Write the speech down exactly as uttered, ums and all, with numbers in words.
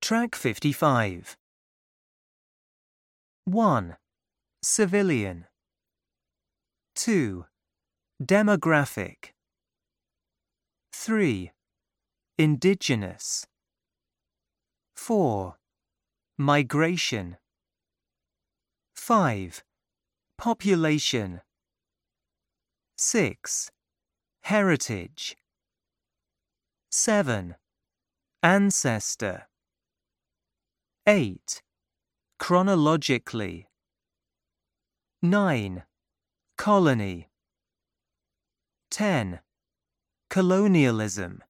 Track fifty-five. one. Civilian. two. Demographic. three. Indigenous. four. Migration. five. Population. six. Heritage. seven. Ancestor. eight. Chronologically. nine. Colony. ten. Colonialism.